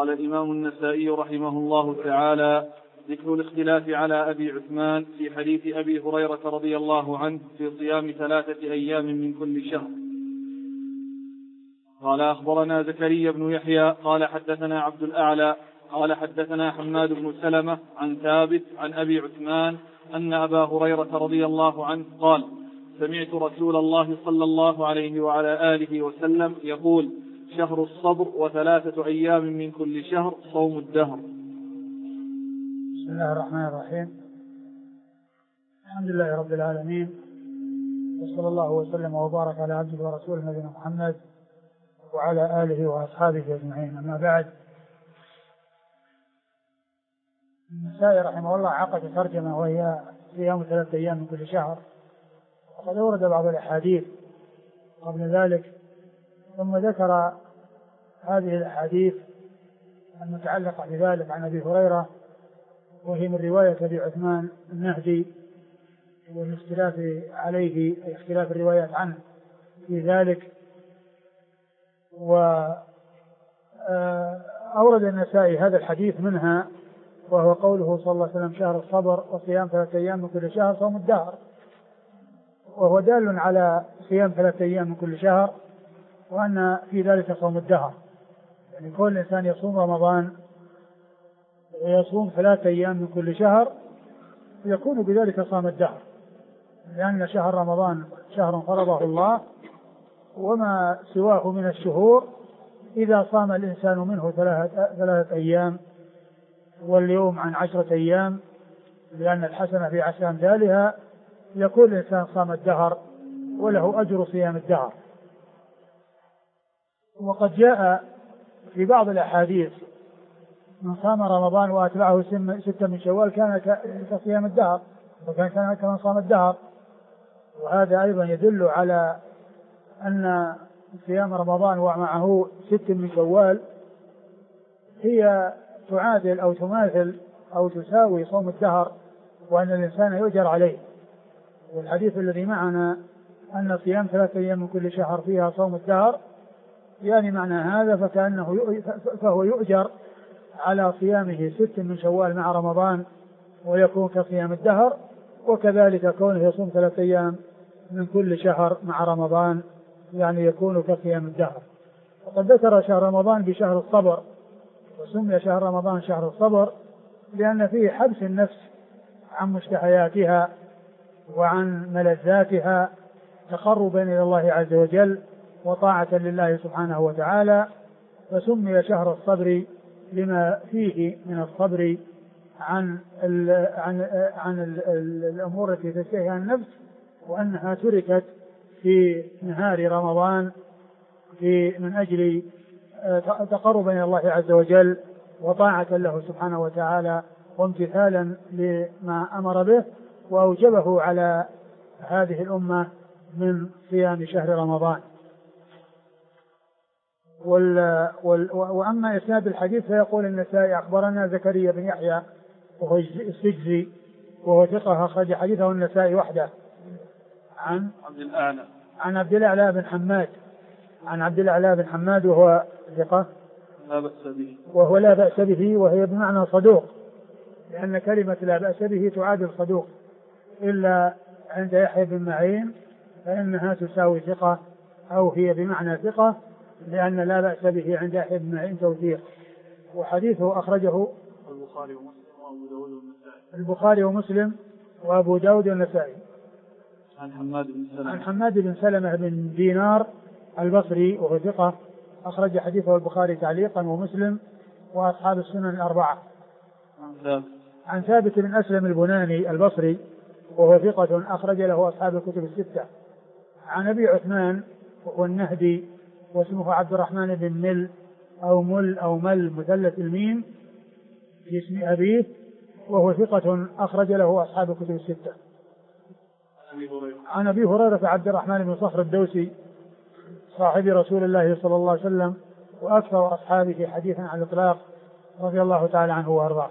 قال الإمام النسائي رحمه الله تعالى: ذكر الاختلاف على أبي عثمان في حديث أبي هريرة رضي الله عنه في صيام 3 أيام من كل شهر. قال أخبرنا زكريا بن يحيى قال حدثنا عبد الأعلى قال حدثنا حماد بن سلمة عن ثابت عن أبي عثمان أن أبا هريرة رضي الله عنه قال: سمعت رسول الله صلى الله عليه وعلى آله وسلم يقول: شهر الصبر 3 أيام من كل شهر صوم الدهر. بسم الله الرحمن الرحيم. الحمد لله رب العالمين، وصلى الله وسلم وبارك على عبده ورسوله نبينا محمد وعلى آله وأصحابه أجمعين. أما بعد، النسائي رحمه الله عقد ترجمة وهي صيام 3 أيام من كل شهر، وقد ورد بعض الأحاديث قبل ذلك، ثم ذكر هذه الأحاديث المتعلقة بذلك عن أبي هريرة، وهي من رواية أبي عثمان النهدي، والاختلاف عليه اختلاف الروايات عنه في ذلك. وأورد النسائي هذا الحديث منها، وهو قوله صلى الله عليه وسلم: شهر الصبر وصيام 3 أيام من كل شهر صوم الدهر، وهو دال على صيام 3 أيام من كل شهر، وأن في ذلك صوم الدهر، يعني كل إنسان يصوم رمضان ويصوم 3 أيام من كل شهر يكون بذلك صام الدهر، لأن شهر رمضان شهر فرضه الله، وما سواه من الشهور إذا صام الإنسان منه 3 أيام واليوم عن 10 أيام، لأن الحسنة في 10 أمثالها، يكون الإنسان صام الدهر وله أجر صيام الدهر. وقد جاء في بعض الأحاديث: من صام رمضان وأتبعه 6 من شوال كان كصيام الدهر، وكان كمن صام الدهر. وهذا أيضا يدل على أن صيام رمضان ومعه 6 من شوال هي تعادل أو تماثل أو تساوي صوم الدهر، وأن الإنسان يؤجر عليه. والحديث الذي معنا أن صيام 3 أيام من كل شهر فيها صوم الدهر، يعني معنى هذا فهو يؤجر على صيامه 6 من شوال مع رمضان ويكون كصيام الدهر، وكذلك كونه يصوم 3 أيام من كل شهر مع رمضان يعني يكون كصيام الدهر. وقد ذكر شهر رمضان بشهر الصبر، وسمي شهر رمضان شهر الصبر لأن فيه حبس النفس عن مشتهياتها وعن ملذاتها تقربا إلى الله عز وجل وطاعة لله سبحانه وتعالى، فسمي شهر الصبر لما فيه من الصبر عن الأمور التي تشتهيها النفس، وأنها تركت في نهار رمضان من أجل تقربا إلى الله عز وجل وطاعة له سبحانه وتعالى وامتثالا لما أمر به وأوجبه على هذه الأمة من صيام شهر رمضان. وأما إسناد الحديث فيقول النسائي: أخبرنا زكريا بن يحيى وهو السجزي وهو ثقة، أخرج حديثه النسائي وحده، عن عبد الأعلى بن حماد، عن عبد الأعلى بن حماد وهو ثقة لا بأس به، وهو لا بأس به، وهي بمعنى صدوق، لأن كلمة لا بأس به تعادل صدوق، إلا عند يحيى بن معين فإنها تساوي ثقة، أو هي بمعنى ثقة، لأن لا بأس به عند يحيى بن معين توثيق. وحديثه أخرجه البخاري ومسلم وأبو داود والنسائي. عن حماد بن سلمة بن دينار البصري وهو ثقة، أخرج حديثه البخاري تعليقا ومسلم وأصحاب السنن الأربعة. عن ثابت بن أسلم البناني البصري وهو ثقة، أخرج له أصحاب الكتب الستة. عن أبي عثمان وهو النهدي، واسمه عبد الرحمن بن مل أو مل مثلث الميم في اسم أبيه، وهو ثقة، أخرج له أصحاب الكتب الستة. عن أبي هريرة عبد الرحمن بن صخر الدوسي صاحب رسول الله صلى الله عليه وسلم وأكثر أصحابه حديثا عن الإطلاق، رضي الله تعالى عنه وأرضاه.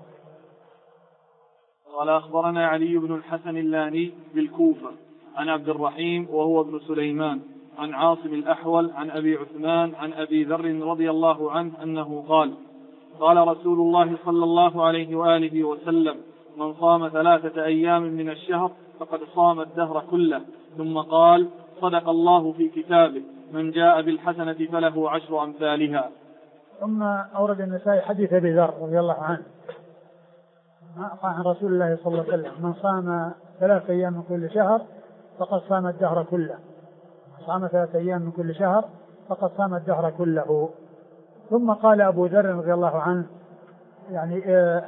قال أخبرنا علي بن الحسن اللاني بالكوفة عن عبد الرحيم وهو ابن سليمان عن عاصم الأحول عن أبي عثمان عن أبي ذر رضي الله عنه أنه قال: قال رسول الله صلى الله عليه وآله وسلم: من صام 3 أيام من الشهر فقد صام الدهر كله. ثم قال: صدق الله في كتابه: من جاء بالحسنة فله 10 أمثالها. ثم أورد النسائي حديث أبي ذر رضي الله عنه عن رسول الله صلى الله عليه وسلم: من صام 3 أيام من كل شهر فقد صام الدهر كله. صام 3 أيام من كل شهر فقد صام الدهر كله. ثم قال أبو ذر رضي الله عنه يعني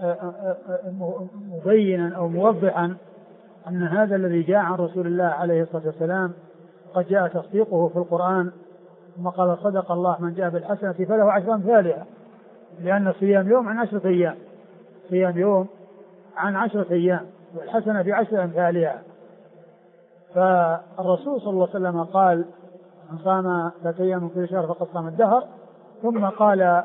مبينا أو موضحا أن هذا الذي جاء عن رسول الله عليه الصلاة والسلام قد جاء تصديقه في القرآن. ثم قال: صدق الله: من جاء بالحسنة فله 10 أمثالها. لأن صيام يوم عن 10 أيام، صيام يوم عن 10 أيام، والحسنة ب10 أمثالها. فالرسول صلى الله عليه وسلم قال: من صام 3 أيام من كل شهر فقد صام الدهر. ثم قال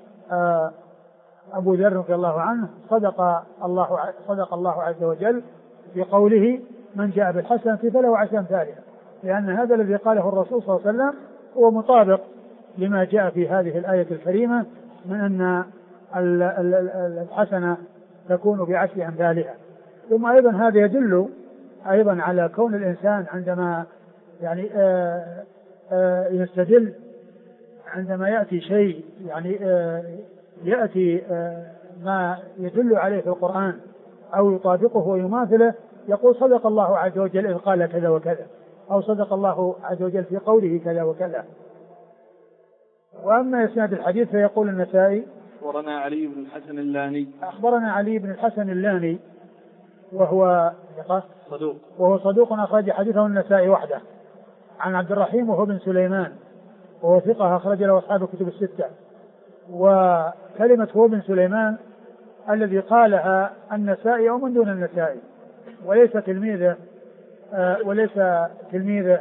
أبو ذر رضي الله عنه: صدق الله عز وجل في قوله: من جاء بالحسنة فله 10 أمثالها. لأن هذا الذي قاله الرسول صلى الله عليه وسلم هو مطابق لما جاء في هذه الآية الكريمة من أن الحسنة تكون ب10 أمثالها. ثم أيضا هذا يدل أيضا على كون الإنسان عندما يعني يستدل عندما يأتي شيء يعني يأتي ما يدل عليه في القرآن أو يطابقه ويماثله يقول: صدق الله عز وجل إذ قال كذا وكذا، أو صدق الله عز وجل في قوله كذا وكذا. وأما إسناد الحديث فيقول النسائي: أخبرنا علي بن الحسن اللاني. أخبرنا علي بن الحسن اللاني وهو صدوق أخرج حديثه النسائي وحده، عن عبد الرحيم وهو بن سليمان وهو ثقة أخرج له أصحاب الكتب الستة. وكلمة هو بن سليمان الذي قالها النسائي أو من دون النسائي، وليس تلميذ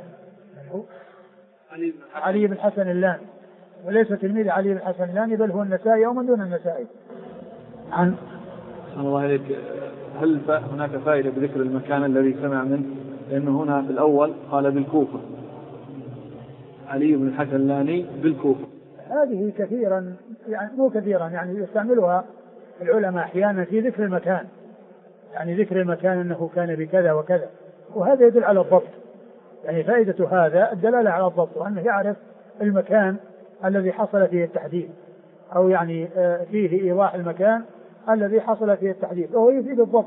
علي بن الحسن اللاني، وليس تلميذ علي بن الحسن اللاني، بل هو النسائي أو من دون النسائي. عن الله عليك، هل هناك فائدة بذكر المكان الذي سمع منه؟ لأنه هنا في الأول قال بالكوفة، علي بن الحسن اللاني بالكوفة. هذه كثيرا يعني مو كثيرا يعني يستعملها العلماء أحيانا في ذكر المكان، يعني ذكر المكان أنه كان بكذا وكذا، وهذا يدل على الضبط. يعني فائدة هذا الدلالة على الضبط، وأنه يعرف المكان الذي حصل فيه التحديد، أو يعني فيه إيضاح المكان الذي حصل فيه التحديد، وهو يفيد الضبط.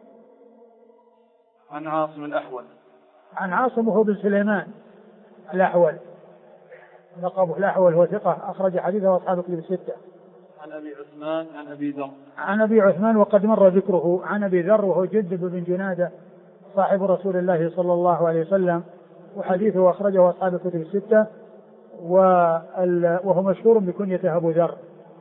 عن عاصم الأحول. عن عاصم وهو بن سليمان الأحول، لقبه الأحول، هو ثقة أخرج حديثه أصحاب الكتب الستة. عن أبي عثمان عن أبي ذر. عن أبي عثمان وقد مر ذكره. عن أبي ذر وهو جندب بن جنادة صاحب رسول الله صلى الله عليه وسلم، وحديثه أخرجه أصحاب الكتب الستة، وهو مشهور بكنيته أبو ذر.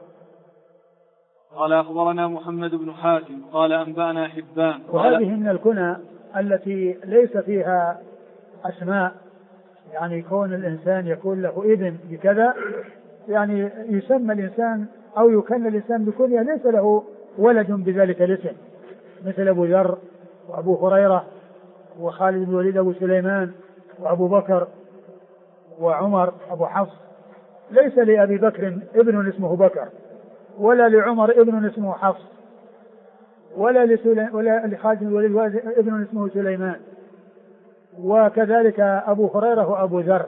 قال: أخبرنا محمد بن حاتم قال: أنبأنا حبان. وهذه من الكنى التي ليس فيها أسماء، يعني كون الإنسان يكون له ابن بكذا، يعني يسمى الإنسان أو يكن الإنسان بكنية ليس له ولد بذلك الاسم، مثل أبو ذر وأبو هريرة وخالد بن الوليد أبو سليمان وأبو بكر وعمر أبو حفص. ليس لأبي بكر ابن اسمه بكر، ولا لعمر ابن اسمه حفص، ولا لخالد بن الوليد ابن اسمه سليمان، وكذلك أبو هريرة وأبو ذر.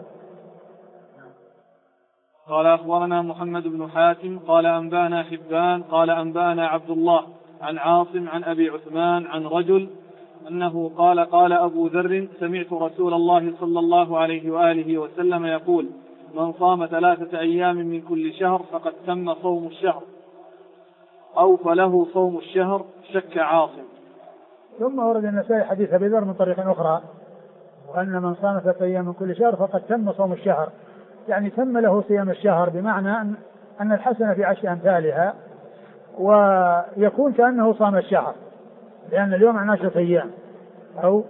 قال: أخبرنا محمد بن حاتم قال: أنبأنا حبان قال: أنبأنا عبد الله عن عاصم عن أبي عثمان عن رجل أنه قال: قال أبو ذر: سمعت رسول الله صلى الله عليه وآله وسلم يقول: من صام 3 أيام من كل شهر فقد تم صوم الشهر، أو فله صوم الشهر. شك عاصم. ثم ورد النسائي حديث أبي ذر من طريق أخرى، وأن من صام 3 أيام من كل شهر فقد تم صوم الشهر، يعني تم له صيام الشهر، بمعنى أن الحسنة ب10 أمثالها، ويكون كأنه صام الشهر، لأن اليوم عن 10 أيام، أو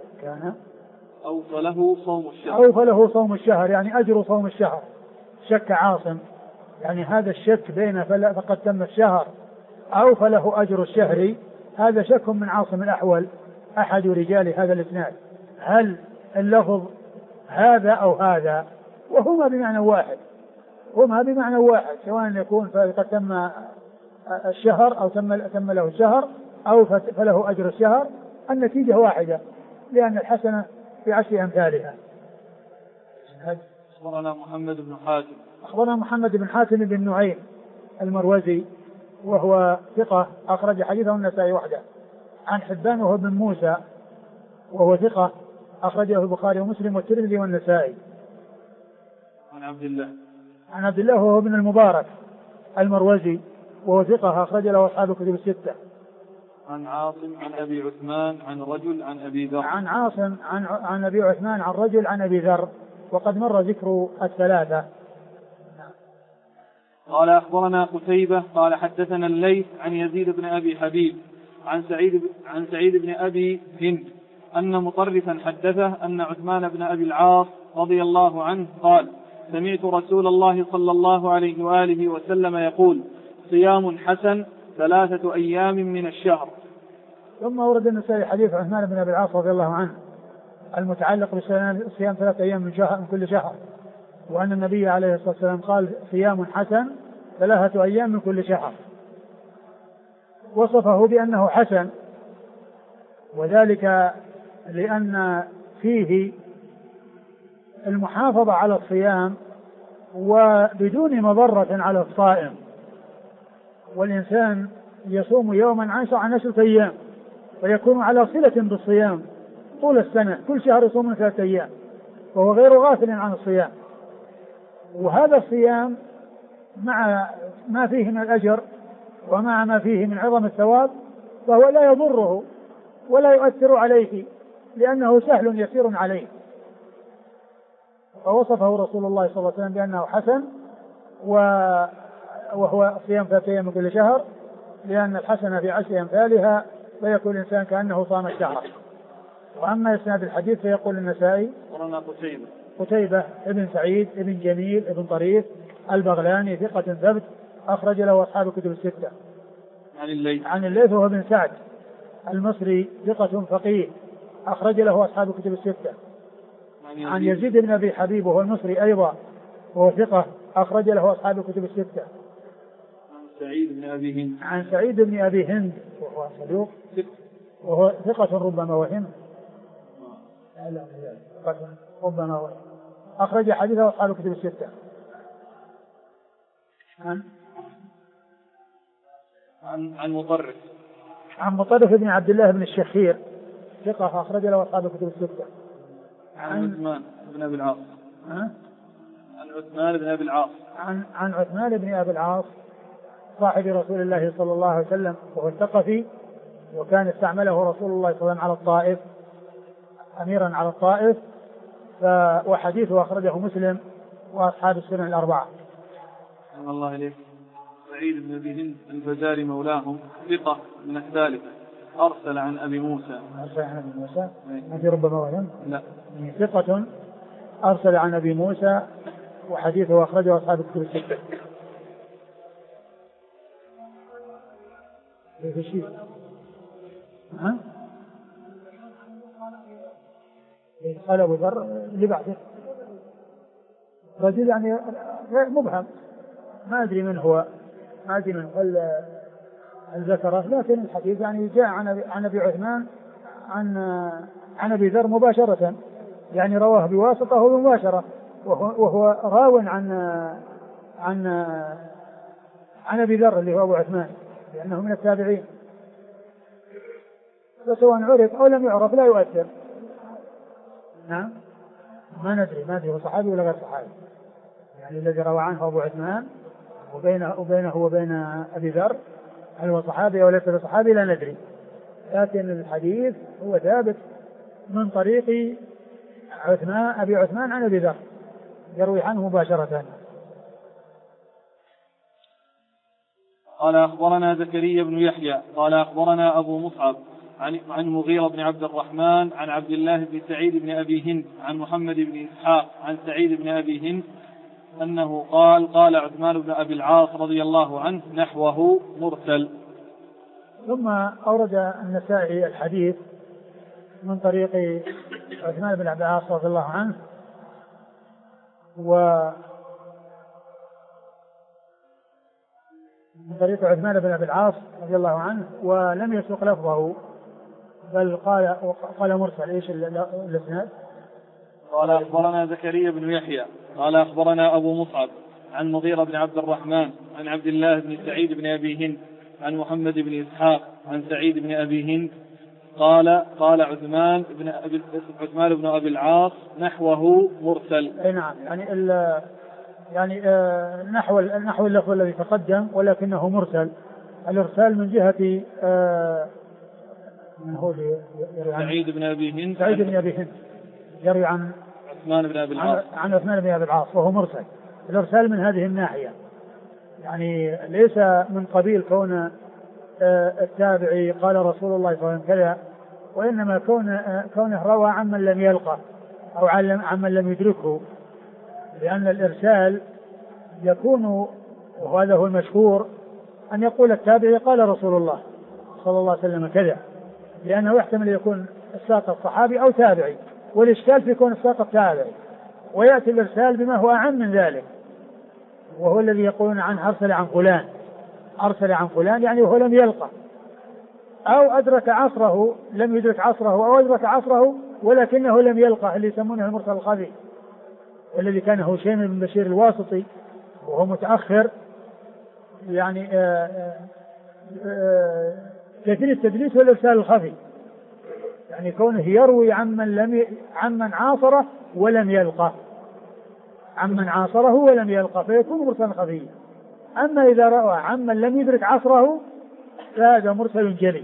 فله صوم الشهر يعني أجر صوم الشهر. شك عاصم، يعني هذا الشك بين فقد تم الشهر أو فله أجر الشهر، هذا شك من عاصم الأحول أحد رجال هذا الإسناد، هل اللفظ هذا أو هذا، وهما بمعنى واحد، سواء يكون فقد تم الشهر أو تم له الشهر أو فله أجر الشهر، النتيجة واحدة، لأن الحسنة بعشر أمثالها. أخبرنا محمد بن حاتم. أخبرنا محمد بن حاتم بن نعيم المروزي وهو ثقة أخرج حديثه النسائي وحده. عن حبان وهو بن موسى وهو ثقة أخرجه البخاري ومسلم والترمذي والنسائي. عن عبد الله وهو ابن المبارك المروزي وهو ثقة أخرج له أصحاب الكتب الستة. عن عاصم عن أبي عثمان عن رجل عن أبي ذر. عن عاصم عن أبي عثمان عن رجل عن أبي ذر، وقد مر ذكر الثلاثة. قال أخبرنا قتيبة قال حدثنا الليث عن يزيد بن أبي حبيب عن سعيد بن أبي هند أن مطرفا حدثه أن عثمان بن أبي العاص رضي الله عنه قال: سمعت رسول الله صلى الله عليه وآله وسلم يقول: صيام حسن 3 أيام من الشهر. ثم ورد النسائي حديث عثمان بن أبي العاص رضي الله عنه المتعلق بصيام 3 أيام من كل شهر، وأن النبي عليه الصلاة والسلام قال: صيام حسن 3 أيام من كل شهر، وصفه بأنه حسن، وذلك لأن فيه المحافظة على الصيام وبدون مضرة على الصائم. والإنسان يصوم يوما عن 10 أيام ويكون على صلة بالصيام طول السنة، كل شهر يصوم 3 أيام، وهو غير غافل عن الصيام. وهذا الصيام مع ما فيه من الأجر ومع ما فيه من عظم الثواب فهو لا يضره ولا يؤثر عليه، لأنه سهل يسير عليه. فوصفه رسول الله صلى الله عليه وسلم بأنه حسن، وهو صيام 3 أيام من كل شهر، لأن الحسنة في 10 أمثالها، فيكون الإنسان كأنه صام الشهر. وأما إسناد الحديث فيقول النسائي: قتيبة ابن سعيد ابن جميل ابن طريف البغلاني ثقة ثبت أخرج له أصحاب الكتب الستة. عن الليث وهو ابن سعد المصري ثقة فقيه أخرج له أصحاب الكتب الستة. عن يزيد بن أبي حبيب وهو المصري أيضا وهو ثقة أخرج له أصحاب الكتب الستة. عن سعيد بن أبي هند وهو صدوق وهو ثقة ربما وهم، أخرج حديثه أصحاب الكتب الستة. عن مطرف بن عبد الله بن الشخير ثقة أخرج له أصحاب الكتب الستة. عن عثمان بن أبي العاص. عن عثمان بن أبي العاص صاحب رسول الله صلى الله عليه وسلم، وهو الثقفي، وكان استعمله رسول الله صلى الله عليه وسلم على الطائف أميرا على الطائف، وحديثه أخرجه مسلم وأصحاب السنن الأربعة. الله إليك. سعيد بن أبي هند الفزاري مولاهم ثقة من الثالثة أرسل عن أبي موسى. هذه ربما وهم. لا. ثقة أرسل عن أبي موسى وحديثه أخرجه أصحاب الكتب الستة. في شيء. قال أبو ذر اللي بعده رجل يعني مبهم، ما أدري من هو، ما أدري من الذكرة، لكن الحديث يعني جاء عن أبي عثمان عن أبي ذر مباشرة، يعني رواه بواسطة ومباشرة، وهو راو عن أبي ذر اللي هو أبو عثمان، لأنه من التابعين، فسواء عرف أو لم يعرف لا يؤثر. نعم، ما ندري هو صحابي ولا غير صحابي، يعني الذي روى عنه أبو عثمان وبينه وبين أبي ذر هل هو صحابي أو ليس بصحابي لا ندري، لكن الحديث هو ثابت من طريق أبي عثمان عن أبي ذر يروي عنه مباشرة. قال أخبرنا زكريا بن يحيى قال أخبرنا أبو مصعب عن مغيرة بن عبد الرحمن عن عبد الله بن سعيد بن أبي هند عن محمد بن إسحاق عن سعيد بن أبي هند أنه قال عثمان بن أبي العاص رضي الله عنه نحوه مرسل. ثم أورد النسائي الحديث من طريق عثمان بن أبي العاص رضي الله عنه، من طريق عثمان بن أبي العاص رضي الله عنه، ولم يسوق لفظه بل قال مرسل. ايش الاسناد؟ قال أخبرنا زكريا بن يحيى قال أخبرنا أبو مصعب عن مغيرة بن عبد الرحمن عن عبد الله بن سعيد بن أبي هند عن محمد بن إسحاق عن سعيد بن أبي هند قال عثمان بن أبي العاص نحوه مرسل. أي نعم، يعني نحو اللفظ الذي تقدم ولكنه مرسل. الإرسال من جهة من هو سعيد بن أبي هند يروي عن عثمان بن أبي العاص وهو مرسل. الإرسال من هذه الناحية، يعني ليس من قبيل كون التابعي قال رسول الله صلى الله عليه وسلم كذا، وإنما كونه روى عمن لم يلقه أو عمن لم يدركه، لأن الإرسال يكون، وهذا هو المشهور، أن يقول التابعي قال رسول الله صلى الله عليه وسلم كذا، لأنه يحتمل يكون الساقط صحابي أو تابعي، والإشكال في يكون الساقط تابعي، ويأتي الإرسال بما هو أعم من ذلك، وهو الذي يقولون عنه أرسل عن فلان يعني وهو لم يلقى أو أدرك عصره لم يدرك عصره أو أدرك عصره ولكنه لم يلقى، اللي يسمونه المرسل الخفي، والذي كان هشيم بن بشير الواسطي وهو متأخر، يعني كثير التدليس والإرسال الخفي، يعني كونه يروي عمن عاصره ولم يلقى فيكون مرسلا خفيا. أما إذا رأى عمن لم يدرك عصره فهذا مرسل جلي.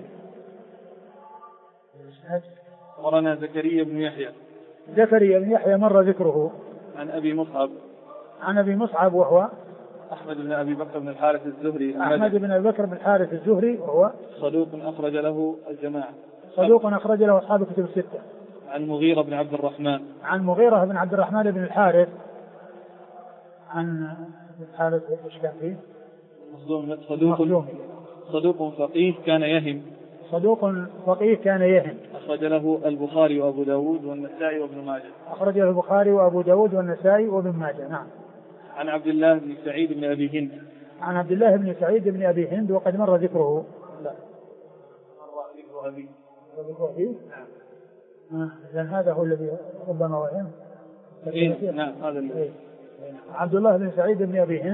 أخبرنا زكريا بن يحيى مر ذكره. عن أبي مصعب وهو أحمد بن أبي بكر بن الحارث الزهري وهو صدوق أخرج له الجماعة. أصحاب الكتب الستة. عن مغيرة بن عبد الرحمن بن الحارث. عن الحارث ايش كان فيه؟ صدوق فقيه كان يهم. أخرج له البخاري وأبو داود والنسائي وابن ماجه. نعم. عن عبد الله بن سعيد بن أبي هند وقد مر ذكره. لا مر ذكره. لأن هذا هو الذي ربما وهم. نعم هذا عبد الله بن سعيد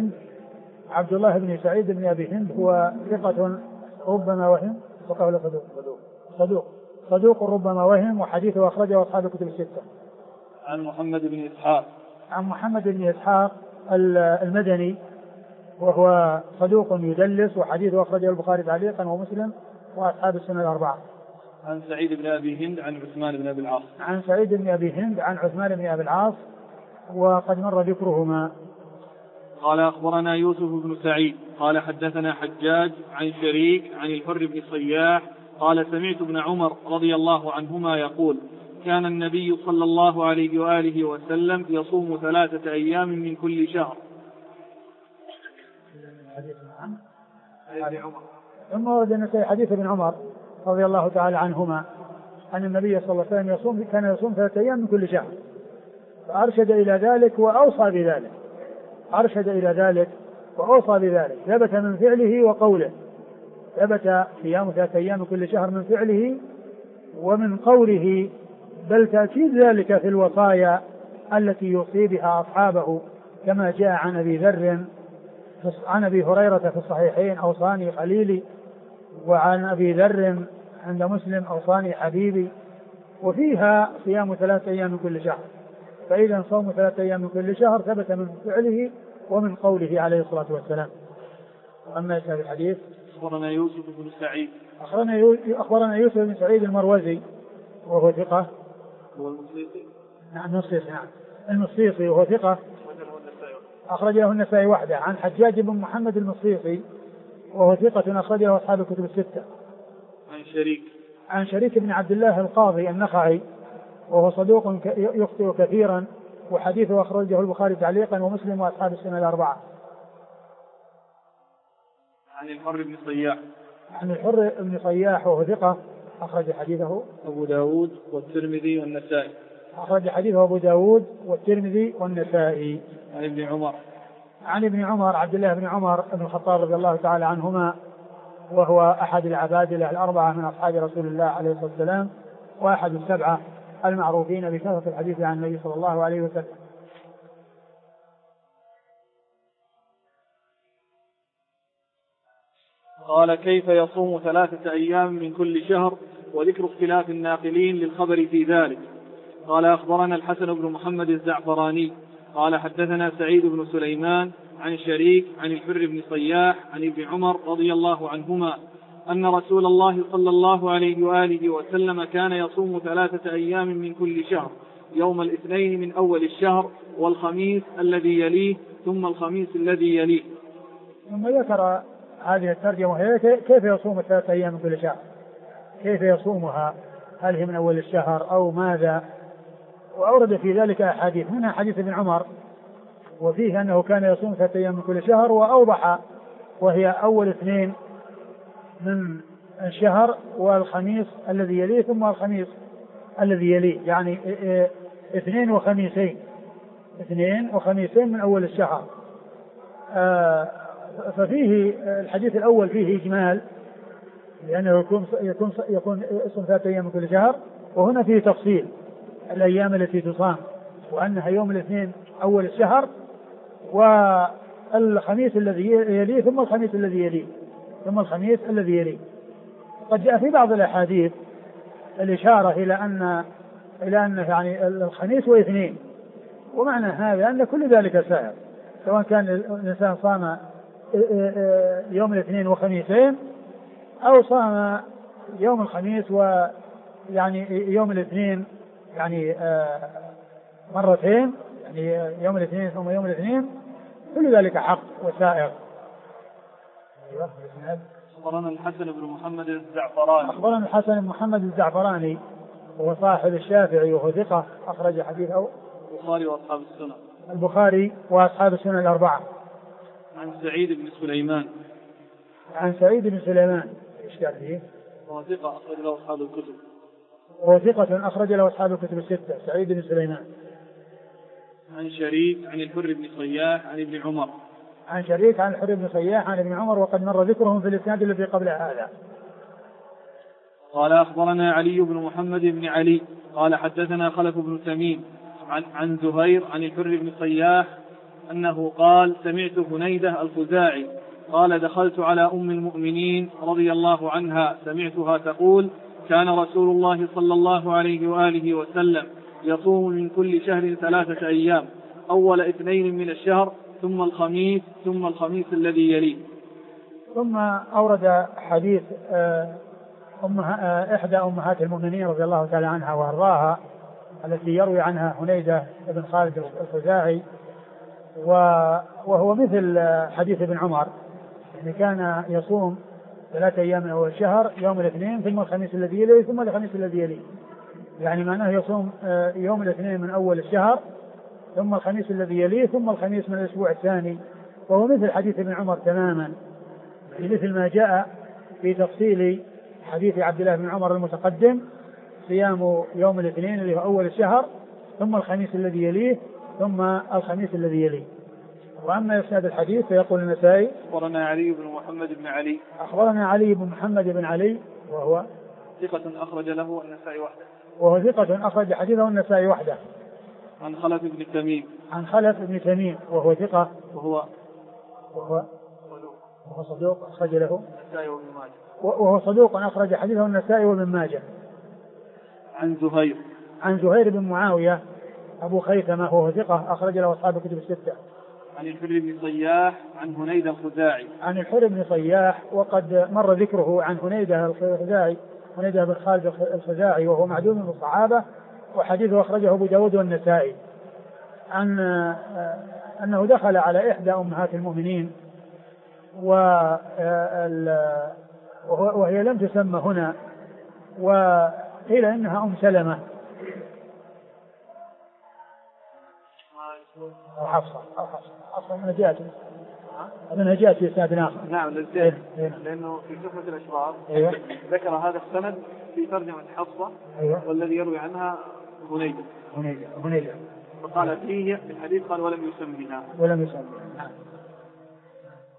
بن أبي هند هو ثقة ربما وهم، وقال صدوق ربما وهم، وحديثه أخرجه أصحاب الكتب الستة. عن محمد بن إسحاق المدني وهو صدوق يدلس، وحديثه أخرجه البخاري تعليقا ومسلم وأصحاب السنة الأربعة. عن سعيد بن أبي هند عن عثمان بن أبي العاص وقد مر ذكرهما. قال أخبرنا يوسف بن سعيد قال حدثنا حجاج عن شريك عن الحر بن صياح قال سمعت ابن عمر رضي الله عنهما يقول كان النبي صلى الله عليه وآله وسلم يصوم 3 أيام من كل شهر. ثم ورد النسائي حديث ابن عمر رضي الله تعالى عنهما أن النبي صلى الله عليه وسلم كان يصوم 3 أيام من كل شهر، فأرشد إلى ذلك وأوصى بذلك. ثبت من فعله وقوله، ثبت صيام 3 أيام من كل شهر من فعله ومن قوله، بل تأكيد ذلك في الوصايا التي يوصي بها أصحابه، كما جاء عن أبي هريرة في الصحيحين أوصاني خليلي، وعن أبي ذر عند مسلم أوصاني حبيبي، وفيها صيام 3 أيام من كل شهر. فإذا صوم 3 أيام من كل شهر ثبت من فعله ومن قوله عليه الصلاة والسلام. وأما هذا الحديث أخبرنا يوسف بن سعيد المروزي وهو ثقة. المصيصي وهو ثقة أخرج له النسائي وحده. عن حجاج بن محمد المصيصي وهو ثقة أخرج له أصحاب الكتب الستة. عن شريك بن عبد الله القاضي النخعي وهو صدوق يخطئ كثيرا، وحديثه أخرجه البخاري تعليقا ومسلم وأصحاب السنة الأربعة. عن الحر بن صياح وهو ثقة أخرج حديثه أبو داود والترمذي والنسائي. عن ابن عمر عن ابن عمر عبد الله بن عمر بن الخطاب رضي الله تعالى عنهما، وهو أحد العبادلة الأربعة من أصحاب رسول الله عليه الصلاة والسلام، وأحد السبعة المعروفين بكثرة الحديث عن النبي صلى الله عليه وسلم. قال: كيف يصوم 3 أيام من كل شهر؟ وذكر اختلاف الناقلين للخبر في ذلك. قال: أخبرنا الحسن بن محمد الزعفراني قال: حدثنا سعيد بن سليمان عن شريك عن الحر بن صياح عن ابن عمر رضي الله عنهما أن رسول الله صلى الله عليه وآله وسلم كان يصوم 3 أيام من كل شهر، يوم الاثنين من أول الشهر، والخميس الذي يليه، ثم الخميس الذي يليه. ثم ذكر هذه الترجمة هي كيف يصوم 3 أيام من كل شهر، كيف يصومها، هل هي من أول الشهر أو ماذا؟ وأورد في ذلك أحاديث، منها حديث ابن عمر وفيه أنه كان يصوم 3 أيام من كل شهر، وأوضح وهي أول 2 من الشهر والخميس الذي يليه ثم الخميس الذي يليه، يعني 2 وخميسين، 2 وخميسين من أول الشهر. ففيه الحديث الأول فيه إجمال لأنه يكون يصوم 3 أيام من كل شهر، وهنا فيه تفصيل الأيام التي تصام، وأنها يوم الاثنين أول الشهر، والخميس الذي يليه، ثم الخميس الذي يليه، ثم الخميس الذي يليه. قد جاء في بعض الأحاديث الإشارة إلى أن يعني الخميس واثنين، ومعنى هذا أن كل ذلك سائر، سواء كان الإنسان صام يوم الاثنين وخميسين، أو صام يوم الخميس ويعني يوم الاثنين يعني مرتين، يعني يوم الاثنين ثم يوم الاثنين، كل ذلك حق وسائر. أخبرنا الحسن بن محمد الزعفراني. أخبرنا الحسن بن محمد الزعفراني وهو صاحب الشافعي وهو ثقة، أخرج حديثه البخاري وأصحاب السنن. البخاري وأصحاب السنن الأربعة. عن سعيد بن سليمان. عن سعيد بن سليمان إيش قال فيه؟ وهو ثقة أخرج له أصحاب الكتب. وهو ثقة أخرج له أصحاب الكتب الستة، سعيد بن سليمان. عن شريك عن الحر بن صياح عن ابن عمر. عن شريك عن الحر بن صياح عن ابن عمر، وقد مر ذكرهم في الإسناد الذي قبل هذا. قال: أخبرنا علي بن محمد بن علي قال: حدثنا خلف بن تميم عن زهير عن الحر بن صياح أنه قال: سمعت هنيدة الخزاعي قال: دخلت على أم المؤمنين رضي الله عنها سمعتها تقول: كان رسول الله صلى الله عليه وآله وسلم يصوم من كل شهر 3 أيام، أول 2 من الشهر، ثم الخميس، ثم الخميس الذي يليه. ثم أورد حديث إحدى أمهات المؤمنين رضي الله تعالى عنها وأرضاها، التي يروي عنها هنيدة بن خالد الخزاعي، وهو مثل حديث ابن عمر، يعني كان يصوم 3 أيام من أول الشهر، يوم الاثنين ثم الخميس الذي يليه ثم الخميس الذي يليه، يعني معناه يصوم يوم الاثنين من أول الشهر، ثم الخميس الذي يليه، ثم الخميس من الأسبوع الثاني، وهو مثل حديث ابن عمر تماما، مثل ما جاء في تفصيل حديث عبد الله بن عمر المتقدم: صيام يوم الاثنين اللي هو أول الشهر، ثم الخميس الذي يليه، ثم الخميس الذي يليه. وأما إسناد الحديث فيقول النسائي: أخبرنا علي بن محمد بن علي. أخبرنا علي بن محمد بن علي وهو ثقة أخرج له النسائي وحده. وهو ثقة أخرج حديثه النسائي وحده. عن خلف بن تميم. عن خلف بن تميم وهو ثقة وهو صدوق أخرج له النسائي وابن ماجه. وهو صدوق أخرج حديثه النسائي وابن ماجه. عن زهير بن معاوية أبو خيثمة وهو ثقة أخرج له أصحاب الكتب الستة. عن الحر بن صياح عن هنيدة الخزاعي. عن الحر بن صياح وقد مر ذكره عن هنيدة الخزاعي، هنيدة بن خالد الخزاعي، وهو معدوم من الصحابة، وحديثه أخرجه أبو داود والنسائي، عن أنه دخل على إحدى أمهات المؤمنين وهي لم تسمى هنا، وقيل إنها أم سلمة أو حفصة من جاءت في إسناد آخر. نعم، لأنه في تحفة الأشرار ذكر هذا السند في ترجمة حفصة. والذي يروي عنها هنيدة. هنيدة. فقال فيه الحديث قال: ولم يسميها. نعم.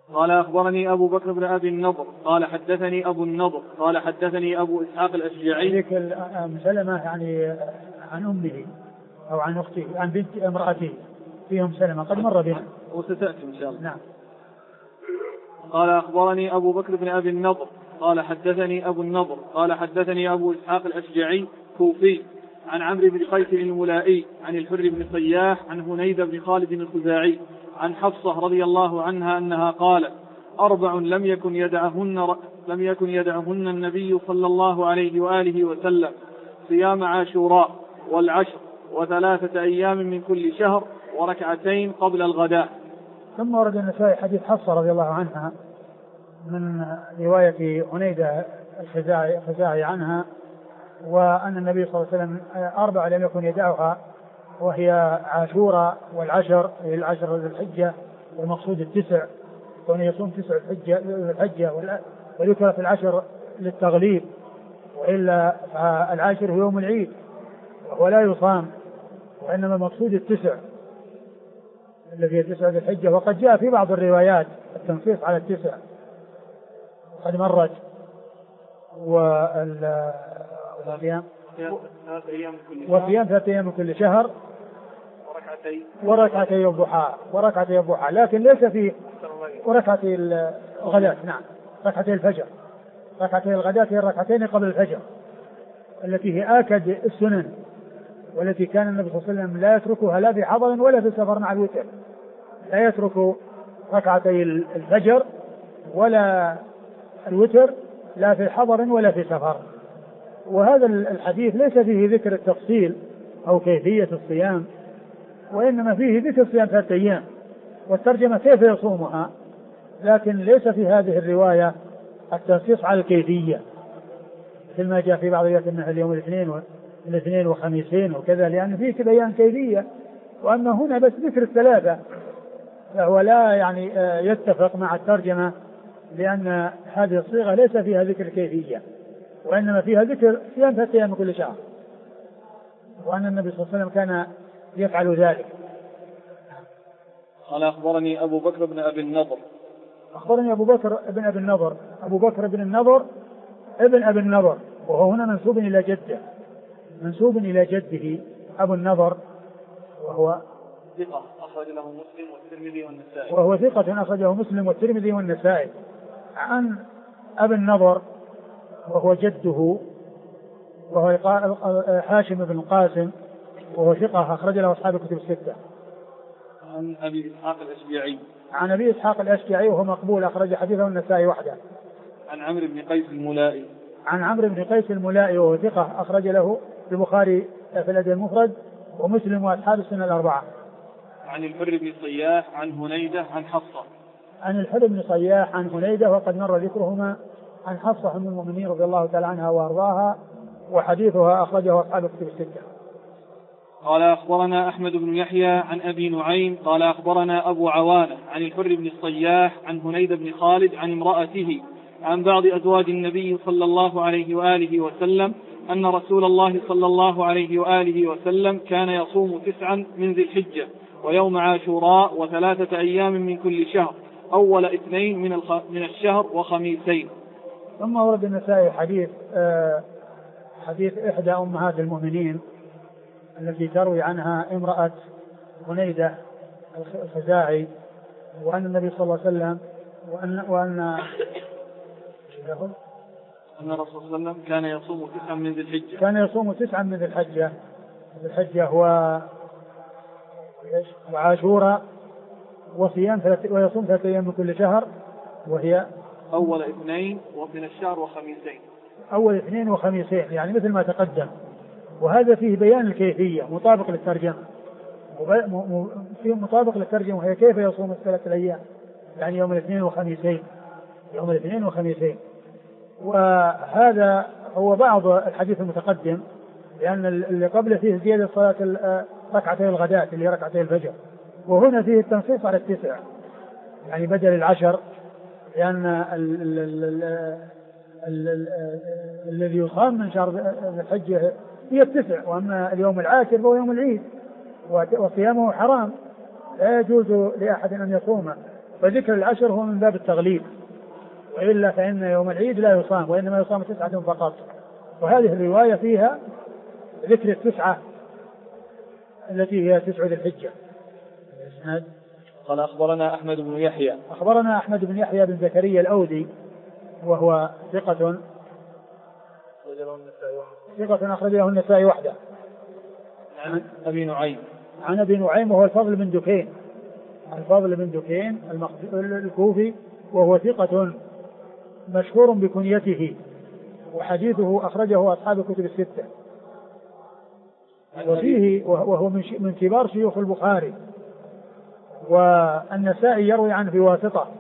قال أخبرني أبو بكر بن أبي النضر قال حدثني أبو النضر قال حدثني أبو إسحاق الأشجعي. ذيك سلمة يعني عن أمه أو عن أخته عن بنت امرأته فيهم سلمة قد مر بنا وستأتي إن شاء الله. نعم. قال أخبرني أبو بكر بن أبي النضر قال حدثني أبو النضر قال حدثني أبو إسحاق الأشجعي كوفي عن عمرو بن قيس الملائي عن الحر بن صياح عن هنيدة بن خالد الخزاعي عن حفصة رضي الله عنها أنها قالت: 4 لم يكن يدعهن النبي صلى الله عليه وآله وسلم: صيام عاشوراء والعشر 3 أيام من كل شهر 2 قبل الغداء. ثم ورد النسائي حديث حفصة رضي الله عنها من رواية هنيدة الخزاعي عنها، وأن النبي صلى الله عليه وسلم 4 لم يكن يدعها، وهي عاشوراء والعشر، العشر ذي الحجة، والمقصود 9، كون يصوم 9 الحجة، وذكر في العشر للتغليب، وإلا العاشر هو يوم العيد ولا يصام، وإنما المقصود 9 الذي هي 9 ذي الحجة. وقد جاء في بعض الروايات التنصيص على 9 قد مرت. وصيام 3 أيام من كل شهر وركعتي الضحى، لكن ليس في وركعتي الغداة. نعم، ركعتي الفجر، ركعتي الغداة هي الركعتين قبل الفجر التي هي آكد السنن، والتي كان النبي صلى الله عليه وسلم لا يتركها لا في حضر ولا في سفر مع الوتر، لا يترك ركعتي الفجر ولا الوتر لا في حضر ولا في سفر. وهذا الحديث ليس فيه ذكر التفصيل أو كيفية الصيام، وإنما فيه ذكر صيام 3 أيام والترجمة كيف يصومها، لكن ليس في هذه الرواية التنصيص على الكيفية مثل ما جاء في بعض الروايات أنها اليوم الاثنين وخميسين وكذا، لأن فيه بيان كيفية، وأما هنا بس ذكر 3، فهو لا يعني يتفق مع الترجمة، لأن هذه الصيغة ليس فيها ذكر الكيفية، وإنما فيها ذكر صيام 3 أيام من كل شهر، وأن النبي صلى الله عليه وسلم كان يفعل ذلك. قال أخبرني أبو بكر بن أبي النضر. أخبرني أبو بكر بن أبي النضر، أبو بكر بن النضر ابن أبي النضر، وهو هنا منسوب إلى جده، منسوب إلى جده أبو النضر، وهو ثقة أخرج له مسلم والترمذي والنسائي، وهو ثقة أخرجه مسلم والترمذي والنسائي. عن أبي النضر وهو جده، وهو هاشم بن القاسم، وهو ثقة أخرج له أصحاب الكتب 6. عن أبي إسحاق الأشجعي، عن أبي إسحاق الأشجعي وهو مقبول أخرج حديثه النسائي وحده. عن عمرو بن قيس الملائي، عن عمرو بن قيس الملائي وهو ثقة أخرج له البخاري في الأدب المفرد ومسلم وأصحاب السنة 4. عن الحر بن صياح عن هنيدة عن حفصة. عن الحر بن صياح عن هنيدة وقد مر ذكرهما. عن حفصة أم المؤمنين رضي الله تعالى عنها وأرضاها، وحديثها أخرجه أصحاب الكتب 6. قال أخبرنا أحمد بن يحيى عن أبي نعيم قال أخبرنا أبو عوانة عن الحر بن الصياح عن هنيدة بن خالد عن امرأته عن بعض أزواج النبي صلى الله عليه وآله وسلم أن رسول الله صلى الله عليه وآله وسلم كان يصوم 9 من ذي الحجة ويوم عاشوراء 3 أيام من كل شهر، أول 2 من الشهر وخميسين. ثم ورد النسائي حديث إحدى أمهات المؤمنين التي تروي عنها امرأة هنيدة الخزاعي، وأن النبي صلى الله عليه وسلم وأن الرسول صلى الله عليه وسلم كان يصوم 9 من ذي الحجة، كان يصوم 9 من ذي الحجة وعاشوراء ويصوم 3 أيام من كل شهر، وهي أول 2 من الشهر وخميسين، أول 2 وخميسين، يعني مثل ما تقدم. وهذا فيه بيان الكيفية مطابق للترجمة، مطابق للترجمة، وهي كيف يصوم 3 أيام، يعني يوم الاثنين وخميسين. وهذا هو بعض الحديث المتقدم، لأن اللي قبله فيه زيادة صلاة ركعتي الغداة اللي هي ركعتي الفجر، وهنا فيه التنصيص على 9 يعني بدل 10، لأن الذي يصام من شهر الحجة هي 9، وأما اليوم العاشر فهو يوم العيد، وصيامه حرام، لا يجوز لأحد أن يصومه فذكر العشر هو من باب التغليب، وإلا فإن يوم العيد لا يصام، وإنما يصام 9 فقط. وهذه الرواية فيها ذكر 9 التي هي 9 ذي الحجة. قال أخبرنا أحمد بن يحيى. أخبرنا أحمد بن يحيى بن زكريا الأودي وهو ثقة أخرجه النسائي وحده. عن أبي نعيم. عن أبي نعيم وهو الفضل بن دكين، الفضل بن دكين الكوفي، وهو ثقة مشهور بكنيته، وحديثه أخرجه أصحاب الكتب الستة. وفيه وهو من كبار شيوخ البخاري، والنسائي يروي عنه بواسطة،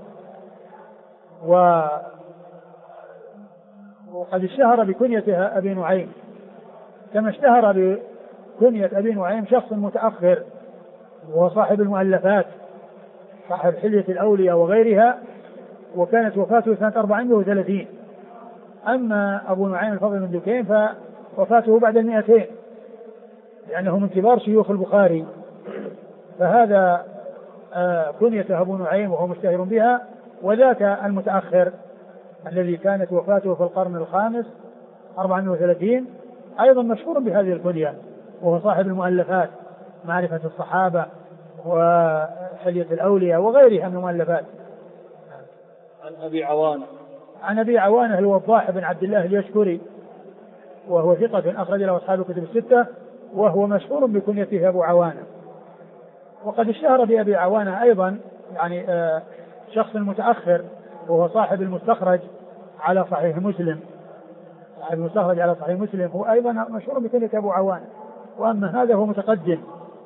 وقد اشتهر بكنيته أبي نعيم كما اشتهر بكنية أبي نعيم شخص متأخر، وهو صاحب المؤلفات، صاحب حلية الأولياء وغيرها، وكانت وفاته سنة 430. أما أبو نعيم الفضل بن دكين فوفاته بعد 200، لأنه من كبار شيوخ البخاري، فهذا كنية أبو نعيم وهو مشتهر بها. وذاك المتأخر الذي كانت وفاته في القرن الخامس 430 أيضا مشهور بهذه الكنية، وهو صاحب المؤلفات، معرفة الصحابة وحلية الأولياء وغيرها من المؤلفات. عن أبي عوانة. عن أبي عوانة الوضاح بن عبد الله اليشكري، وهو ثقة أخرج له أصحاب الكتب الستة، وهو مشهور بكنيته أبو عوانة. وقد اشتهر بأبي عوانة أيضا يعني شخص متأخر، وهو صاحب المستخرج على صحيح مسلم، صاحب المستخرج على صحيح مسلم هو أيضا مشهور بكنية أبو عوانة، وأما هذا هو متقدم.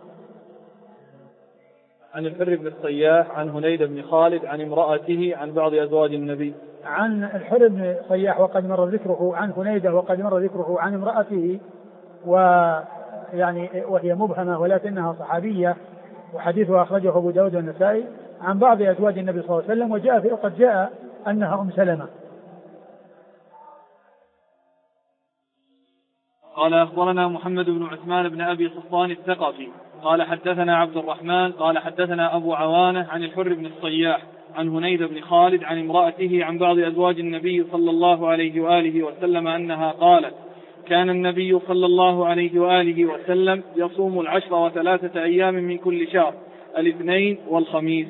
عن الحر بن الصياح عن هنيد بن خالد عن امرأته عن بعض أزواج النبي. عن الحر بن الصياح وقد مر ذكره، عن هنيدة وقد مر ذكره، عن امرأته وهي مبهمة ولكنها صحابية، وحديثها أخرجه أبو داود والنسائي، عن بعض أزواج النبي صلى الله عليه وسلم، وقد جاء أنها أم سلمة. قال أخبرنا محمد بن عثمان بن أبي صفوان الثقفي قال حدثنا عبد الرحمن قال حدثنا أبو عوانة عن الحر بن الصياح عن هنيد بن خالد عن امرأته عن بعض أزواج النبي صلى الله عليه وآله وسلم أنها قالت: كان النبي صلى الله عليه وآله وسلم يصوم 10 و3 أيام من كل شهر، الاثنين والخميس.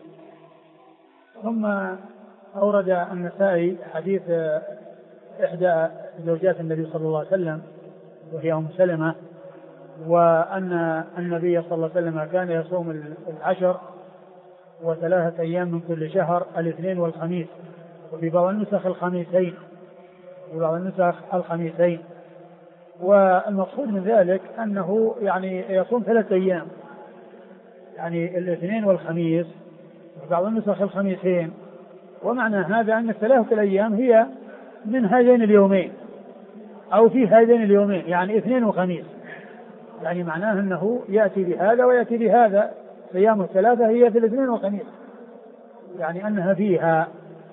ثم أورد النسائي حديث إحدى زوجات النبي صلى الله عليه وسلم وهي أم سلمة، وأن النبي صلى الله عليه وسلم كان يصوم 10 و3 أيام من كل شهر، الاثنين والخميس، وفي بعض النسخ الخميسين، والمقصود من ذلك أنه يعني يصوم 3 أيام، يعني الاثنين والخميس، وفي بعض النسخ الخميسين. ومعنى هذا أن 3 أيام هي من هذين اليومين أو في هذين اليومين، يعني اثنين وخميس، يعني معناه أنه يأتي بهذا ويأتي بهذا، أيام الثلاثة هي في الاثنين والخميس، يعني أنها فيها.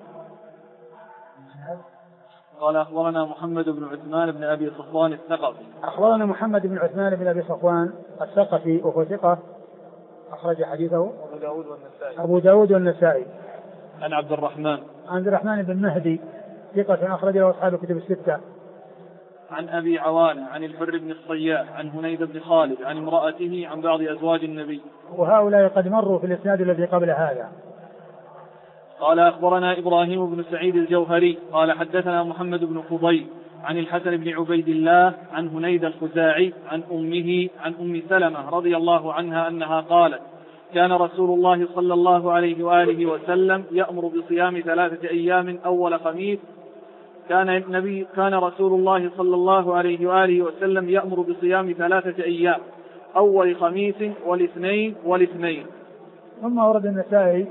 قال أخبرنا محمد بن عثمان بن أبي صفوان الثقفي. أخبرنا محمد بن عثمان بن أبي صفوان الثقفي وهو ثقة أخرج حديثه أبو داود والنسائي. عن عبد الرحمن بن مهدي ثقة أخرج له أصحاب الكتب الستة. عن أبي عوانة عن الحر بن الصياح عن هنيد بن خالد عن امرأته عن بعض أزواج النبي. وهؤلاء قد مروا في الإسناد الذي قبل هذا. قال أخبرنا إبراهيم بن سعيد الجوهري قال حدثنا محمد بن فضيل عن الحسن بن عبيد الله عن هنيد الخزاعي عن أمه عن أم سلمة رضي الله عنها أنها قالت: كان رسول الله صلى الله عليه وآله وسلم يأمر بصيام 3 أيام أول خميس. كان رسول الله صلى الله عليه وآله وسلم يأمر بصيام 3 أيام أول خميس والاثنين. ثم ورد النسائي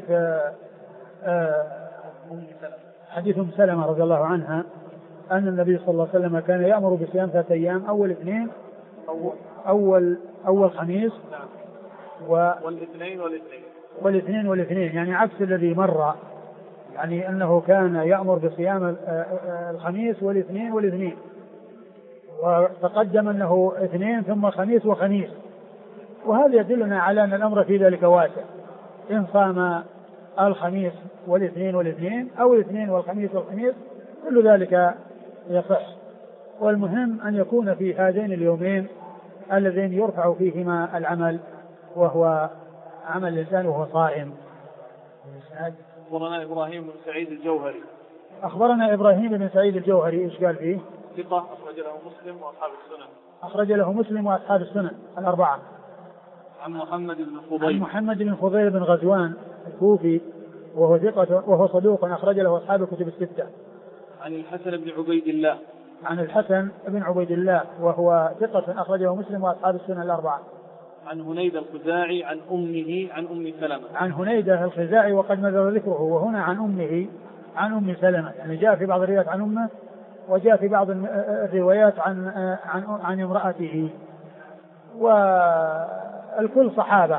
حديث أم سلمة رضي الله عنها أن النبي صلى الله عليه وسلم كان يأمر بصيام 3 أيام أول اثنين أول خميس والاثنين، يعني عكس الذي مر، يعني أنه كان يأمر بصيام الخميس والاثنين، وتقدم أنه 2 ثم خميس وخميس، وهذا يدلنا على أن الأمر في ذلك واسع. إن صام الخميس والاثنين والاثنين أو الاثنين والخميس والخميس، كل ذلك يصح. والمهم أن يكون في هذين اليومين اللذين يرفع فيهما العمل، وهو عمل الإنسان وهو صائم. أخبرنا إبراهيم بن سعيد الجوهري. أخبرنا إبراهيم بن سعيد الجوهري. إيش قال فيه؟ ثقة أخرج له مسلم وأصحاب السنن. أخرج له مسلم وأصحاب السنن الأربعة. عن محمد بن فضيل. عن محمد بن فضيل بن غزوان الكوفي وهو ثقة وهو صدوق أخرج له أصحاب الكتب الستة. عن الحسن بن عبيد الله. عن الحسن بن عبيد الله وهو ثقة أخرجه مسلم وأصحاب السنن الأربعة. عن هنيدة الخزاعي عن أمه عن أم سلمة. عن هنيدة الخزاعي وقد مر ذكره، وهنا عن أمه عن أم سلمة، يعني جاء في بعض الروايات عن أمه، وجاء في بعض الروايات عن امرأته، والكل صحابة.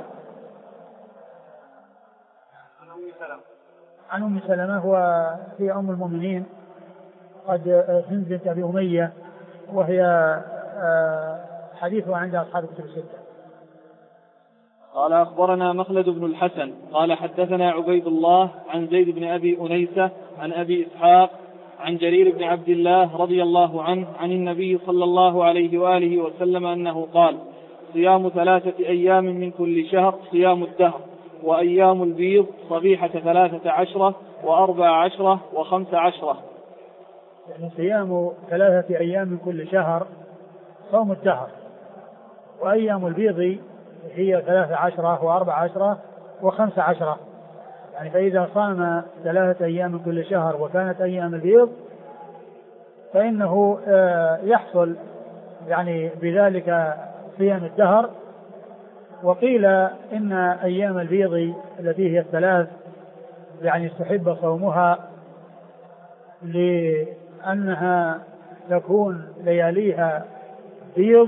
عن أم سلمة وهي أم المؤمنين قد هند بنت أبي أمية، وهي حديثها عند أصحاب الكتب الستة. قال أخبرنا مخلد بن الحسن قال حدثنا عبيد الله عن زيد بن أبي أنيسة عن أبي إسحاق عن جرير بن عبد الله رضي الله عنه عن النبي صلى الله عليه وآله وسلم أنه قال: صيام 3 أيام من كل شهر صيام الدهر، وأيام البيض صبيحة 13 و14 و15. يعني صيام 3 أيام من كل شهر صوم الدهر، وأيام البيض هي 13 و14 و15. يعني فإذا صام 3 أيام من كل شهر وكانت أيام البيض فإنه يحصل يعني بذلك صيام الدهر. وقيل إن أيام البيض التي هي الثلاث يعني استحب صومها لأنها تكون لياليها بيض،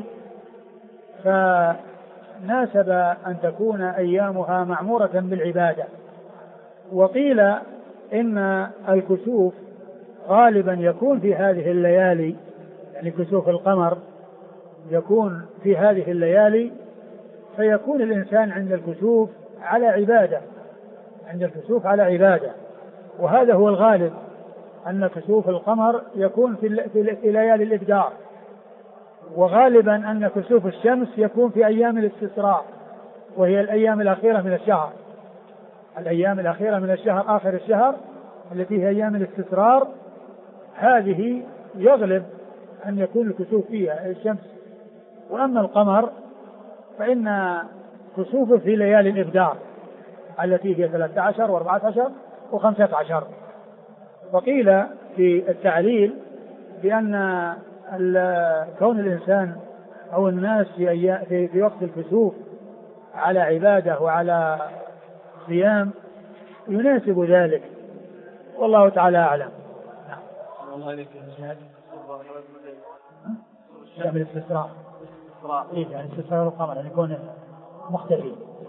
فناسب أن تكون أيامها معمورة بالعبادة. وقيل إن الكسوف غالبا يكون في هذه الليالي، يعني كسوف القمر يكون في هذه الليالي، فيكون الإنسان عند الكسوف على عبادة، عند الكسوف على عبادة. وهذا هو الغالب، أن كسوف القمر يكون في ليالي الإبدار، وغالبا أن كسوف الشمس يكون في أيام الاستسراء، وهي الأيام الأخيرة من الشهر، الأيام الأخيرة من الشهر آخر الشهر التي هي أيام الاستسرار، هذه يغلب أن يكون الكسوف فيها الشمس. وأما القمر فإن كسوفه في ليالي الإبدار التي هي 13 و14 و15. وقيل في التعليل بأن كون الإنسان أو الناس في وقت الكسوف على عبادة وعلى صيام يناسب ذلك، والله تعالى أعلم. من الاستسراء، يعني استسراء القمر يعني يكون مختفي،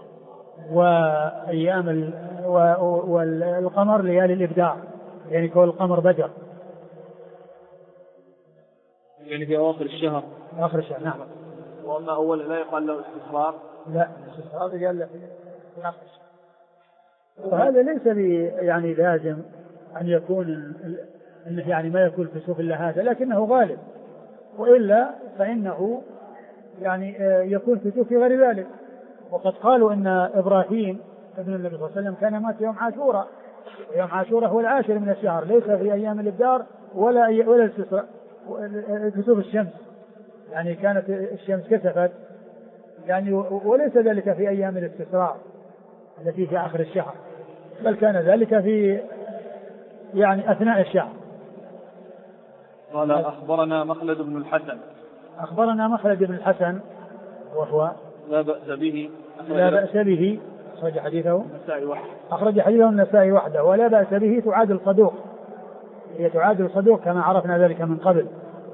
وأيام والقمر ليالي الإبداع، يعني يكون القمر بدر، يعني في أواخر الشهر. آخر الشهر نعم. وأما أول لا يقال له استسرار، لا الاستسرار قال له في آخر الشهر. وهذا ليس يعني لازم أن يكون أنه يعني ما يكون كسوف إلا هذا، لكنه غالب، وإلا فإنه يعني يكون كسوف في غير ذلك. وقد قالوا أن إبراهيم ابن النبي صلى الله عليه وسلم كان مات يوم عاشوراء، ويوم عاشوراء هو 10 من الشهر، ليس في أيام الإبدار ولا كسوف الشمس، يعني كانت الشمس كسفت يعني، وليس ذلك في أيام الاستسراء التي في آخر الشهر، بل كان ذلك في يعني أثناء الشهر. قال أخبرنا مخلد بن الحسن. أخبرنا مخلد بن الحسن وهو لا بأس به. أخرج حديثه النسائي وحده. أخرج حديثه النسائي وحده، ولا بأس به تعادل صدوق، هي تعادل صدوق كما عرفنا ذلك من قبل.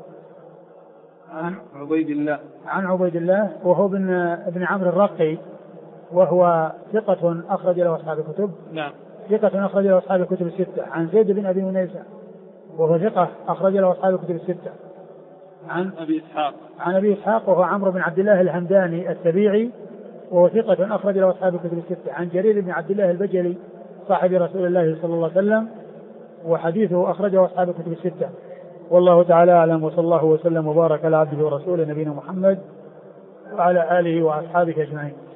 عن عبيد الله. عن عبيد الله وهو ابن عمرو الرقي، وهو ثقة أخرج له أصحاب الكتب. نعم. ثقة أخرج له أصحاب الكتب الستة. عن زيد بن أبي أنيسة وهو ثقة أخرج له أصحاب الكتب الستة. عن أبي إسحاق وهو عمرو بن عبد الله الهمداني السبيعي، وهو ثقة أخرج له أصحاب الكتب الستة. عن جرير بن عبد الله البجلي صاحب رسول الله صلى الله عليه وسلم، وحديثه أخرجه أصحاب الكتب الستة. والله تعالى أعلم، وصلى الله وسلم وبارك على عبده ورسوله نبينا محمد وعلى آله وأصحابه أجمعين.